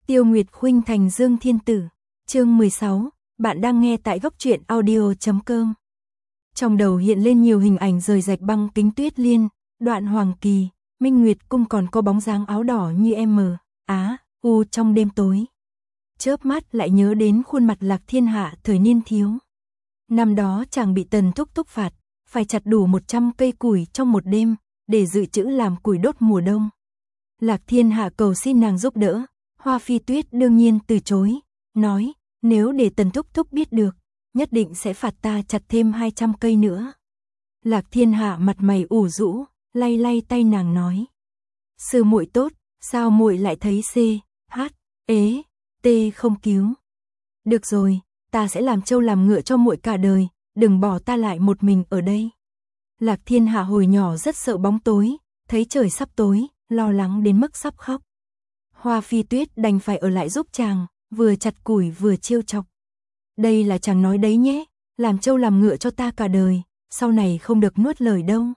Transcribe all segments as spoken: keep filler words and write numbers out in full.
Tiêu Nguyệt Khuynh thành Dương Thiên Tử. Chương mười sáu, bạn đang nghe tại góc truyện audio chấm com. Trong đầu hiện lên nhiều hình ảnh rời rạch băng kính Tuyết Liên, đoạn Hoàng Kỳ, Minh Nguyệt cung còn có bóng dáng áo đỏ như em mờ, á, u trong đêm tối. Chớp mắt lại nhớ đến khuôn mặt Lạc Thiên Hạ thời niên thiếu. Năm đó chàng bị Tần Thúc Thúc phạt, phải chặt đủ một trăm cây củi trong một đêm, để dự trữ làm củi đốt mùa đông. Lạc Thiên Hạ cầu xin nàng giúp đỡ, Hoa Phi Tuyết đương nhiên từ chối, nói, nếu để Tần Thúc Thúc biết được, nhất định sẽ phạt ta chặt thêm hai trăm cây nữa. Lạc Thiên Hạ mặt mày ủ rũ, lay lay tay nàng nói, sư muội tốt, sao muội lại thấy C, H, ế, T không cứu. Được rồi, ta sẽ làm trâu làm ngựa cho muội cả đời, đừng bỏ ta lại một mình ở đây. Lạc Thiên Hạ hồi nhỏ rất sợ bóng tối, thấy trời sắp tối, lo lắng đến mức sắp khóc. Hoa Phi Tuyết đành phải ở lại giúp chàng, vừa chặt củi vừa trêu chọc. Đây là chàng nói đấy nhé, làm trâu làm ngựa cho ta cả đời, sau này không được nuốt lời đâu.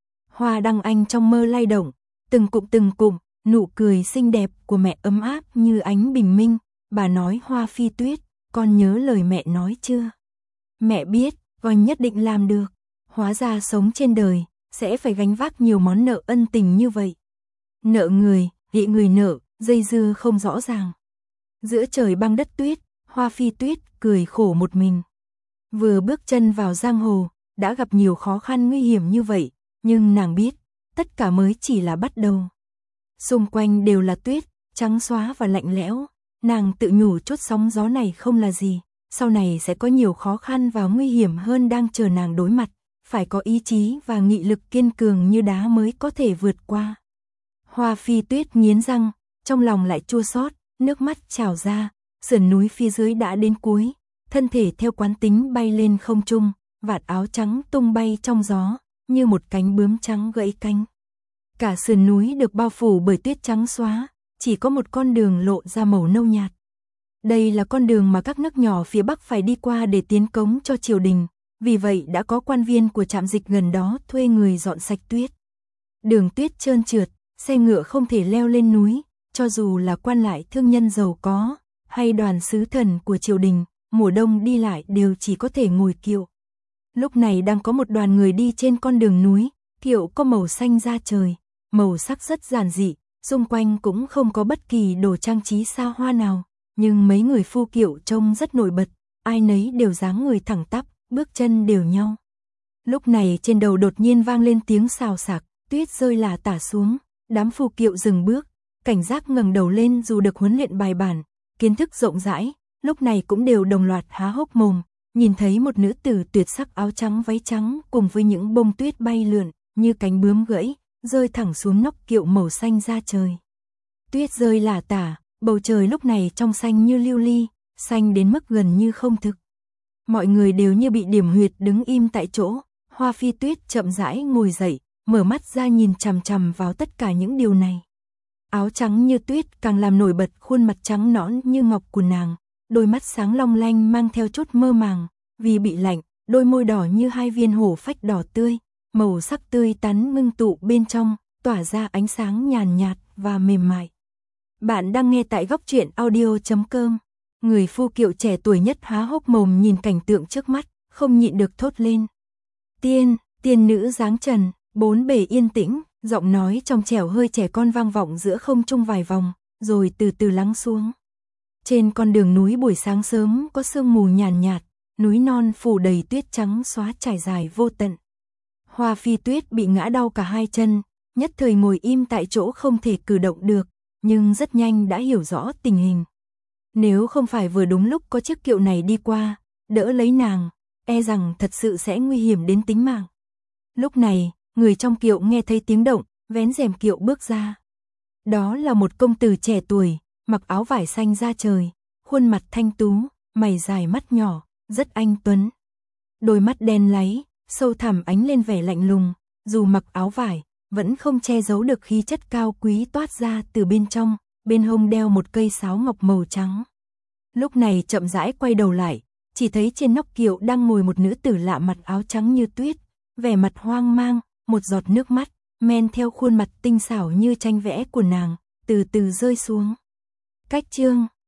Hoa Đăng Anh trong mơ lay động, từng cụm từng cụm, nụ cười xinh đẹp của mẹ ấm áp như ánh bình minh. Bà nói Hoa Phi Tuyết, con nhớ lời mẹ nói chưa? Mẹ biết, con nhất định làm được. Hóa ra sống trên đời, sẽ phải gánh vác nhiều món nợ ân tình như vậy. Nợ người, ghị người nợ, dây dưa không rõ ràng. Giữa trời băng đất tuyết, Hoa Phi Tuyết cười khổ một mình. Vừa bước chân vào giang hồ, đã gặp nhiều khó khăn nguy hiểm như vậy, nhưng nàng biết, tất cả mới chỉ là bắt đầu. Xung quanh đều là tuyết, trắng xóa và lạnh lẽo, nàng tự nhủ chút sóng gió này không là gì, sau này sẽ có nhiều khó khăn và nguy hiểm hơn đang chờ nàng đối mặt, phải có ý chí và nghị lực kiên cường như đá mới có thể vượt qua. Hoa Phi Tuyết nghiến răng, trong lòng lại chua xót, nước mắt trào ra, sườn núi phía dưới đã đến cuối, thân thể theo quán tính bay lên không trung, vạt áo trắng tung bay trong gió, như một cánh bướm trắng gãy cánh. Cả sườn núi được bao phủ bởi tuyết trắng xóa, chỉ có một con đường lộ ra màu nâu nhạt. Đây là con đường mà các nước nhỏ phía Bắc phải đi qua để tiến cống cho triều đình, vì vậy đã có quan viên của trạm dịch gần đó thuê người dọn sạch tuyết. Đường tuyết trơn trượt, xe ngựa không thể leo lên núi, cho dù là quan lại thương nhân giàu có, hay đoàn sứ thần của triều đình, mùa đông đi lại đều chỉ có thể ngồi kiệu. Lúc này đang có một đoàn người đi trên con đường núi, kiệu có màu xanh da trời, màu sắc rất giản dị, xung quanh cũng không có bất kỳ đồ trang trí xa hoa nào, nhưng mấy người phu kiệu trông rất nổi bật, ai nấy đều dáng người thẳng tắp, bước chân đều nhau. Lúc này trên đầu đột nhiên vang lên tiếng xào xạc, tuyết rơi lả tả xuống, đám phu kiệu dừng bước, cảnh giác ngẩng đầu lên dù được huấn luyện bài bản, kiến thức rộng rãi, lúc này cũng đều đồng loạt há hốc mồm, nhìn thấy một nữ tử tuyệt sắc áo trắng váy trắng cùng với những bông tuyết bay lượn, như cánh bướm gãy, rơi thẳng xuống nóc kiệu màu xanh da trời. Tuyết rơi lả tả, bầu trời lúc này trong xanh như lưu ly, xanh đến mức gần như không thực. Mọi người đều như bị điểm huyệt đứng im tại chỗ, Hoa Phi Tuyết chậm rãi ngồi dậy, mở mắt ra nhìn chằm chằm vào tất cả những điều này. Áo trắng như tuyết càng làm nổi bật khuôn mặt trắng nõn như ngọc của nàng, đôi mắt sáng long lanh mang theo chút mơ màng, vì bị lạnh, đôi môi đỏ như hai viên hổ phách đỏ tươi, màu sắc tươi tắn ngưng tụ bên trong, tỏa ra ánh sáng nhàn nhạt và mềm mại. Bạn đang nghe tại góc truyện audio chấm com. Người phu kiệu trẻ tuổi nhất há hốc mồm nhìn cảnh tượng trước mắt, không nhịn được thốt lên. Tiên, tiên nữ dáng trần, bốn bề yên tĩnh, giọng nói trong trẻo hơi trẻ con vang vọng giữa không trung vài vòng, rồi từ từ lắng xuống. Trên con đường núi buổi sáng sớm có sương mù nhàn nhạt, núi non phủ đầy tuyết trắng xóa trải dài vô tận. Hoa Phi Tuyết bị ngã đau cả hai chân, nhất thời ngồi im tại chỗ không thể cử động được, nhưng rất nhanh đã hiểu rõ tình hình. Nếu không phải vừa đúng lúc có chiếc kiệu này đi qua, đỡ lấy nàng, e rằng thật sự sẽ nguy hiểm đến tính mạng. Lúc này, người trong kiệu nghe thấy tiếng động, vén rèm kiệu bước ra. Đó là một công tử trẻ tuổi, mặc áo vải xanh da trời, khuôn mặt thanh tú, mày dài mắt nhỏ, rất anh tuấn. Đôi mắt đen láy, sâu thẳm ánh lên vẻ lạnh lùng, dù mặc áo vải, vẫn không che giấu được khí chất cao quý toát ra từ bên trong, bên hông đeo một cây sáo ngọc màu trắng. Lúc này chậm rãi quay đầu lại, chỉ thấy trên nóc kiệu đang ngồi một nữ tử lạ mặt áo trắng như tuyết, vẻ mặt hoang mang, một giọt nước mắt, men theo khuôn mặt tinh xảo như tranh vẽ của nàng, từ từ rơi xuống. Cách chương